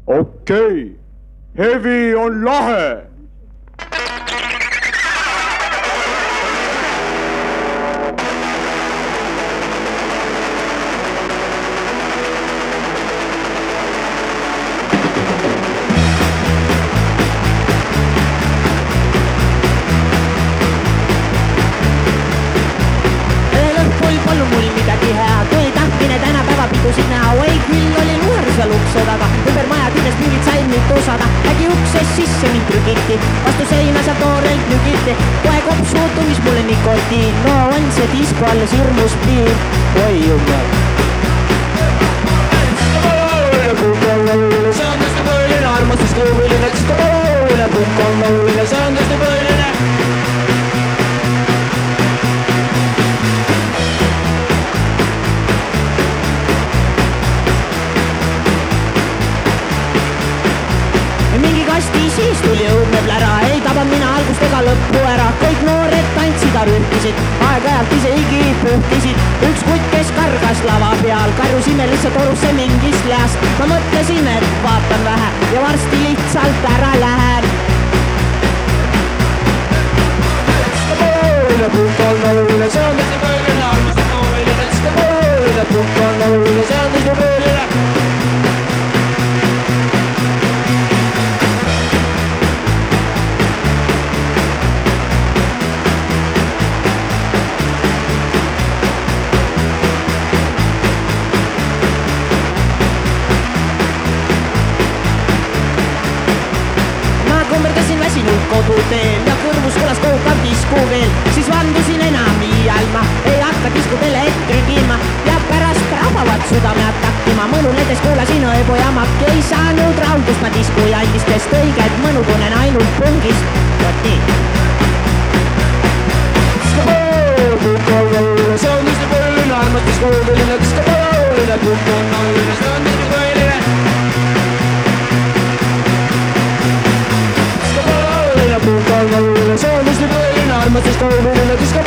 okei, Hevi on lahe. Polnud mul midagi head, oli tahtmine tänapäeva pidusid näha. Oi küll oli nuorisel ukse taga, ümber maja küljest mingid said mind tusada. Äkki uksest sisse mind trükiti, vastu seina sealt noorelt nügiti. Kohe kopsu tundis mulle nikotiin, no on see disko alles hirmus piir. Oi jumal. Punk on oluline, see on tõesti põhiline, armastus kõuviline, disko pole oluline. Punk on oluline, see on tõesti põhiline. Mingi kasti siis tuli õudne plära, ei tabanud mina algust ega lõppu ära. Kõik noored tantsid ja rühkisid, aeg-ajalt isegi puhkisid. Üks kutt, kes kargas lava peal, karjusime lihtsalt orusse mingist least. Ma mõtlesin, et vaatan vähe ja varsti lihtsalt ära lähen. Punk on oluline, see on tõesti põhiline, armastus kõuviline, disko pole oluline. Punk on oluline, see on tõesti põhiline. Kummerdasin väsinud koduteel ja kõrvus kõlas kohutav disku veel. Siis vandusin enam iial ma ei hakka diskut elektrit ilma ja pärast rabavad südame attakkima. Mõnu nedes kuulasin õebu ja makki, ei saanud raudust ma disku jandist, kes tõiget mõnu tunnen ainult pungist. Vot nii. Disko pole, punk on oluline, see on tõesti põhiline, armastus kõuviline, disko pole oluline. Punk on oluline, see on tõesti põhiline. Punk on oluline, see on tõesti põhiline, armastus kõuviline, disko